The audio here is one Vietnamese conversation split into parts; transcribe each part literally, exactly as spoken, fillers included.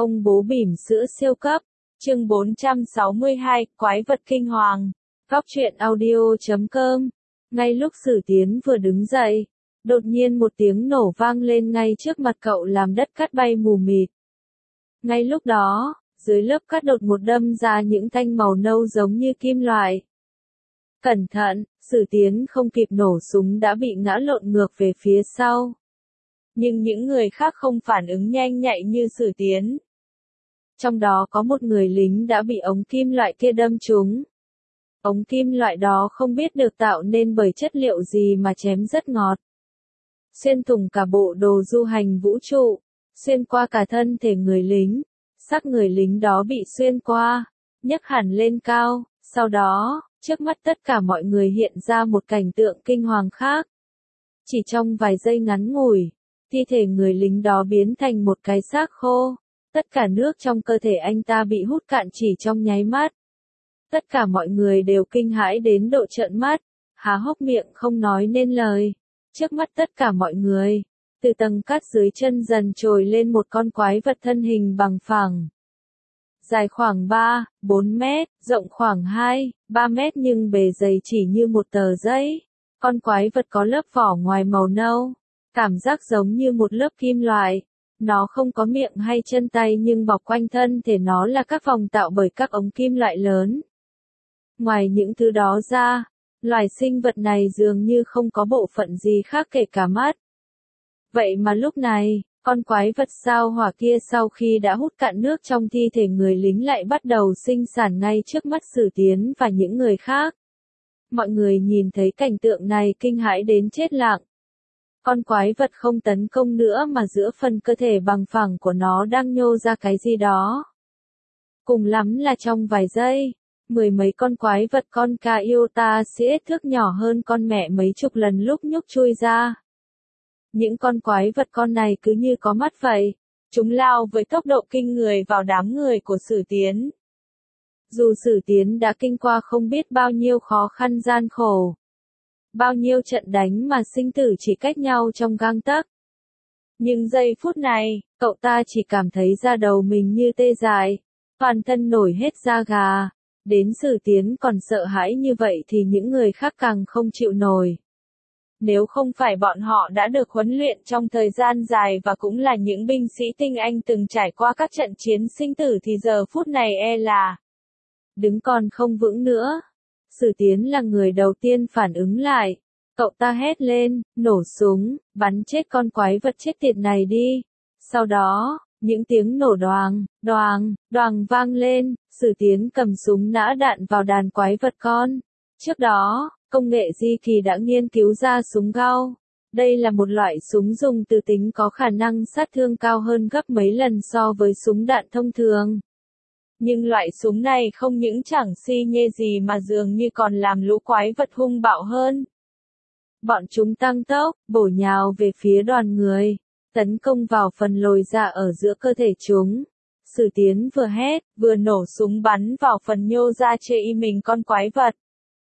Ông bố bỉm sữa siêu cấp, chương bốn trăm sáu mươi hai, quái vật kinh hoàng. Góc truyện audio chấm com. Ngay lúc Sử Tiến vừa đứng dậy, đột nhiên một tiếng nổ vang lên ngay trước mặt cậu làm đất cát bay mù mịt. Ngay lúc đó, dưới lớp cát đột ngột đâm ra những thanh màu nâu giống như kim loại. Cẩn thận, Sử Tiến không kịp nổ súng đã bị ngã lộn ngược về phía sau. Nhưng những người khác không phản ứng nhanh nhạy như Sử Tiến. Trong đó có một người lính đã bị ống kim loại kia đâm trúng. Ống kim loại đó không biết được tạo nên bởi chất liệu gì mà chém rất ngọt. Xuyên thủng cả bộ đồ du hành vũ trụ, xuyên qua cả thân thể người lính. Xác người lính đó bị xuyên qua, nhấc hẳn lên cao, sau đó, trước mắt tất cả mọi người hiện ra một cảnh tượng kinh hoàng khác. Chỉ trong vài giây ngắn ngủi, thi thể người lính đó biến thành một cái xác khô. Tất cả nước trong cơ thể anh ta bị hút cạn chỉ trong nháy mắt. Tất cả mọi người đều kinh hãi đến độ trợn mắt, há hốc miệng không nói nên lời. Trước mắt tất cả mọi người, từ tầng cát dưới chân dần trồi lên một con quái vật thân hình bằng phẳng. Dài khoảng ba, bốn mét, rộng khoảng hai, ba mét nhưng bề dày chỉ như một tờ giấy. Con quái vật có lớp vỏ ngoài màu nâu, cảm giác giống như một lớp kim loại. Nó không có miệng hay chân tay nhưng bọc quanh thân thể nó là các vòng tạo bởi các ống kim loại lớn. Ngoài những thứ đó ra, loài sinh vật này dường như không có bộ phận gì khác kể cả mắt. Vậy mà lúc này, con quái vật sao hỏa kia sau khi đã hút cạn nước trong thi thể người lính lại bắt đầu sinh sản ngay trước mắt Sử Tiến và những người khác. Mọi người nhìn thấy cảnh tượng này kinh hãi đến chết lặng. Con quái vật không tấn công nữa mà giữa phần cơ thể bằng phẳng của nó đang nhô ra cái gì đó. Cùng lắm là trong vài giây, mười mấy con quái vật con Caiota sẽ thước nhỏ hơn con mẹ mấy chục lần lúc nhúc chui ra. Những con quái vật con này cứ như có mắt vậy, chúng lao với tốc độ kinh người vào đám người của Sử Tiến. Dù Sử Tiến đã kinh qua không biết bao nhiêu khó khăn gian khổ. Bao nhiêu trận đánh mà sinh tử chỉ cách nhau trong gang tấc. Nhưng giây phút này, cậu ta chỉ cảm thấy da đầu mình như tê dại, toàn thân nổi hết da gà. Đến Sử Tiến còn sợ hãi như vậy thì những người khác càng không chịu nổi. Nếu không phải bọn họ đã được huấn luyện trong thời gian dài và cũng là những binh sĩ tinh anh từng trải qua các trận chiến sinh tử thì giờ phút này e là đứng còn không vững nữa. Sử Tiến là người đầu tiên phản ứng lại. Cậu ta hét lên, nổ súng, bắn chết con quái vật chết tiệt này đi. Sau đó, những tiếng nổ đoàng, đoàng, đoàng vang lên, Sử Tiến cầm súng nã đạn vào đàn quái vật con. Trước đó, công nghệ Di Kỳ đã nghiên cứu ra súng gao. Đây là một loại súng dùng từ tính có khả năng sát thương cao hơn gấp mấy lần so với súng đạn thông thường. Nhưng loại súng này không những chẳng si nhê gì mà dường như còn làm lũ quái vật hung bạo hơn. Bọn chúng tăng tốc, bổ nhào về phía đoàn người, tấn công vào phần lồi ra ở giữa cơ thể chúng. Sử Tiến vừa hét, vừa nổ súng bắn vào phần nhô ra chê y mình con quái vật.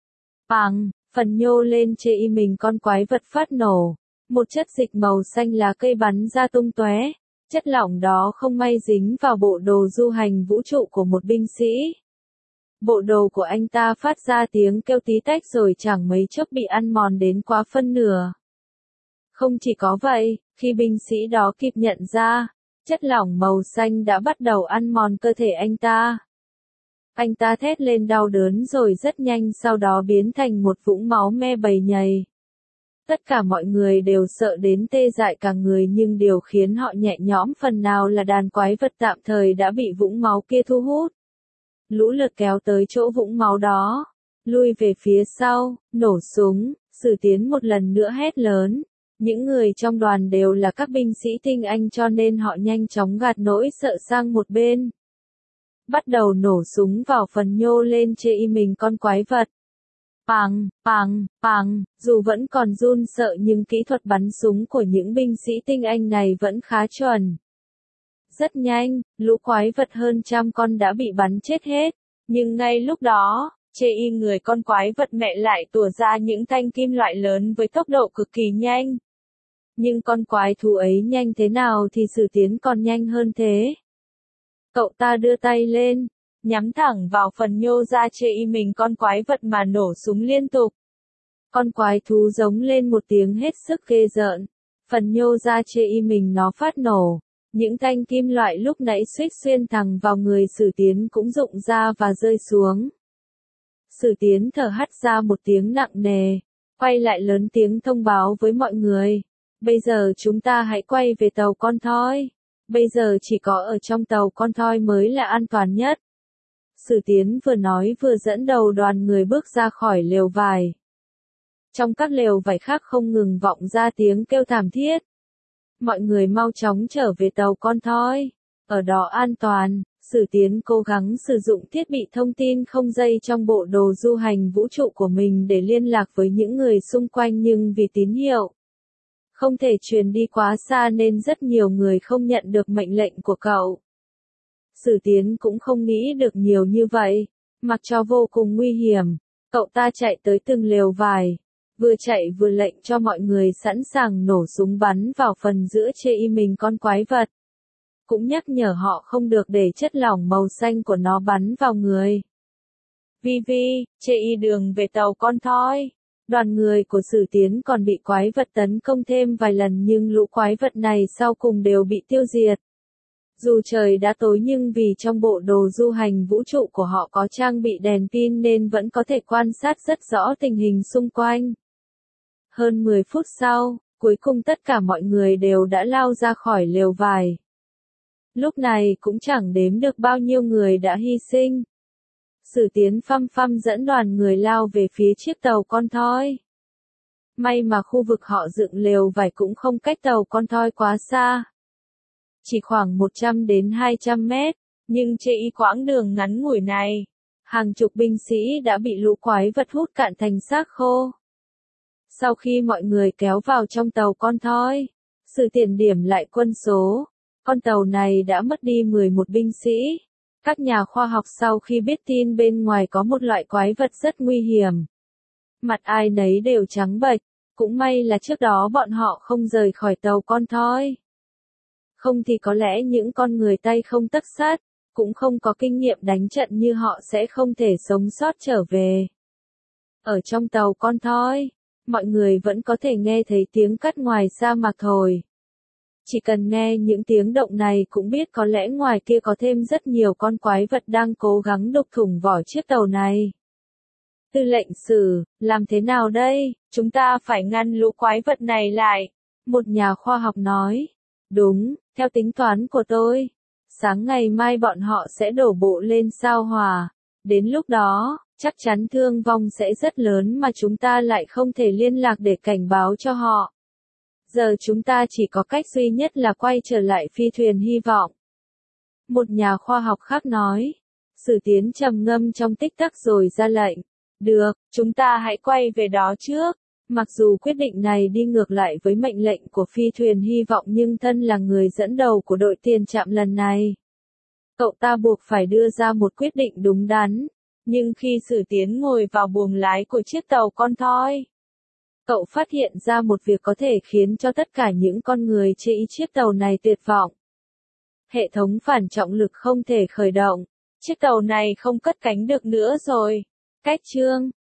Bàng, phần nhô lên chê y mình con quái vật phát nổ. Một chất dịch màu xanh lá cây bắn ra tung tóe. Chất lỏng đó không may dính vào bộ đồ du hành vũ trụ của một binh sĩ. Bộ đồ của anh ta phát ra tiếng kêu tí tách rồi chẳng mấy chốc bị ăn mòn đến quá phân nửa. Không chỉ có vậy, khi binh sĩ đó kịp nhận ra, chất lỏng màu xanh đã bắt đầu ăn mòn cơ thể anh ta. Anh ta thét lên đau đớn rồi rất nhanh sau đó biến thành một vũng máu me bầy nhầy. Tất cả mọi người đều sợ đến tê dại cả người nhưng điều khiến họ nhẹ nhõm phần nào là đàn quái vật tạm thời đã bị vũng máu kia thu hút. Lũ lượt kéo tới chỗ vũng máu đó, lui về phía sau, nổ súng, Sử Tiến một lần nữa hét lớn. Những người trong đoàn đều là các binh sĩ tinh anh cho nên họ nhanh chóng gạt nỗi sợ sang một bên. Bắt đầu nổ súng vào phần nhô lên chê y mình con quái vật. Pàng, pàng, pàng, dù vẫn còn run sợ nhưng kỹ thuật bắn súng của những binh sĩ tinh anh này vẫn khá chuẩn. Rất nhanh, lũ quái vật hơn trăm con đã bị bắn chết hết, nhưng ngay lúc đó, chê y người con quái vật mẹ lại tủa ra những thanh kim loại lớn với tốc độ cực kỳ nhanh. Nhưng con quái thú ấy nhanh thế nào thì Sử Tiến còn nhanh hơn thế. Cậu ta đưa tay lên, nhắm thẳng vào phần nhô ra chê y mình con quái vật mà nổ súng liên tục. Con quái thú giống lên một tiếng hết sức ghê rợn. Phần nhô ra chê y mình nó phát nổ. Những thanh kim loại lúc nãy suýt xuyên thẳng vào người Sử Tiến cũng rụng ra và rơi xuống. Sử Tiến thở hắt ra một tiếng nặng nề, quay lại lớn tiếng thông báo với mọi người. Bây giờ chúng ta hãy quay về tàu con thoi. Bây giờ chỉ có ở trong tàu con thoi mới là an toàn nhất. Sử Tiến vừa nói vừa dẫn đầu đoàn người bước ra khỏi lều vải. Trong các lều vải khác không ngừng vọng ra tiếng kêu thảm thiết. Mọi người mau chóng trở về tàu con thoi. Ở đó an toàn, Sử Tiến cố gắng sử dụng thiết bị thông tin không dây trong bộ đồ du hành vũ trụ của mình để liên lạc với những người xung quanh, nhưng vì tín hiệu không thể truyền đi quá xa nên rất nhiều người không nhận được mệnh lệnh của cậu. Sử Tiến cũng không nghĩ được nhiều như vậy, mặc cho vô cùng nguy hiểm, cậu ta chạy tới từng lều vải, vừa chạy vừa lệnh cho mọi người sẵn sàng nổ súng bắn vào phần giữa chê y mình con quái vật. Cũng nhắc nhở họ không được để chất lỏng màu xanh của nó bắn vào người. Vi Vi, chê y đường về tàu con thoi. Đoàn người của Sử Tiến còn bị quái vật tấn công thêm vài lần nhưng lũ quái vật này sau cùng đều bị tiêu diệt. Dù trời đã tối nhưng vì trong bộ đồ du hành vũ trụ của họ có trang bị đèn pin nên vẫn có thể quan sát rất rõ tình hình xung quanh. Hơn mười phút sau, cuối cùng tất cả mọi người đều đã lao ra khỏi lều vải. Lúc này cũng chẳng đếm được bao nhiêu người đã hy sinh. Sử Tiến phăm phăm dẫn đoàn người lao về phía chiếc tàu con thoi. May mà khu vực họ dựng lều vải cũng không cách tàu con thoi quá xa. Chỉ khoảng một trăm đến hai trăm mét, nhưng trên quãng đường ngắn ngủi này, hàng chục binh sĩ đã bị lũ quái vật hút cạn thành xác khô. Sau khi mọi người kéo vào trong tàu con thoi, Sử Tiền điểm lại quân số. Con tàu này đã mất đi mười một binh sĩ. Các nhà khoa học sau khi biết tin bên ngoài có một loại quái vật rất nguy hiểm, mặt ai nấy đều trắng bệch, cũng may là trước đó bọn họ không rời khỏi tàu con thoi. Không thì có lẽ những con người tay không tấc sắt, cũng không có kinh nghiệm đánh trận như họ sẽ không thể sống sót trở về. Ở trong tàu con thoi, mọi người vẫn có thể nghe thấy tiếng cắt ngoài sa mạc thổi. Chỉ cần nghe những tiếng động này cũng biết có lẽ ngoài kia có thêm rất nhiều con quái vật đang cố gắng đục thủng vỏ chiếc tàu này. Tư lệnh Sử, làm thế nào đây? Chúng ta phải ngăn lũ quái vật này lại. Một nhà khoa học nói. Đúng, theo tính toán của tôi. Sáng ngày mai bọn họ sẽ đổ bộ lên sao Hỏa. Đến lúc đó, chắc chắn thương vong sẽ rất lớn mà chúng ta lại không thể liên lạc để cảnh báo cho họ. Giờ chúng ta chỉ có cách duy nhất là quay trở lại phi thuyền hy vọng. Một nhà khoa học khác nói. Sử Tiến trầm ngâm trong tích tắc rồi ra lệnh. Được, chúng ta hãy quay về đó trước. Mặc dù quyết định này đi ngược lại với mệnh lệnh của phi thuyền hy vọng nhưng thân là người dẫn đầu của đội tiền trạm lần này, cậu ta buộc phải đưa ra một quyết định đúng đắn. Nhưng khi Sử Tiến ngồi vào buồng lái của chiếc tàu con thoi, cậu phát hiện ra một việc có thể khiến cho tất cả những con người trên chiếc tàu này tuyệt vọng. Hệ thống phản trọng lực không thể khởi động. Chiếc tàu này không cất cánh được nữa rồi. Cách chương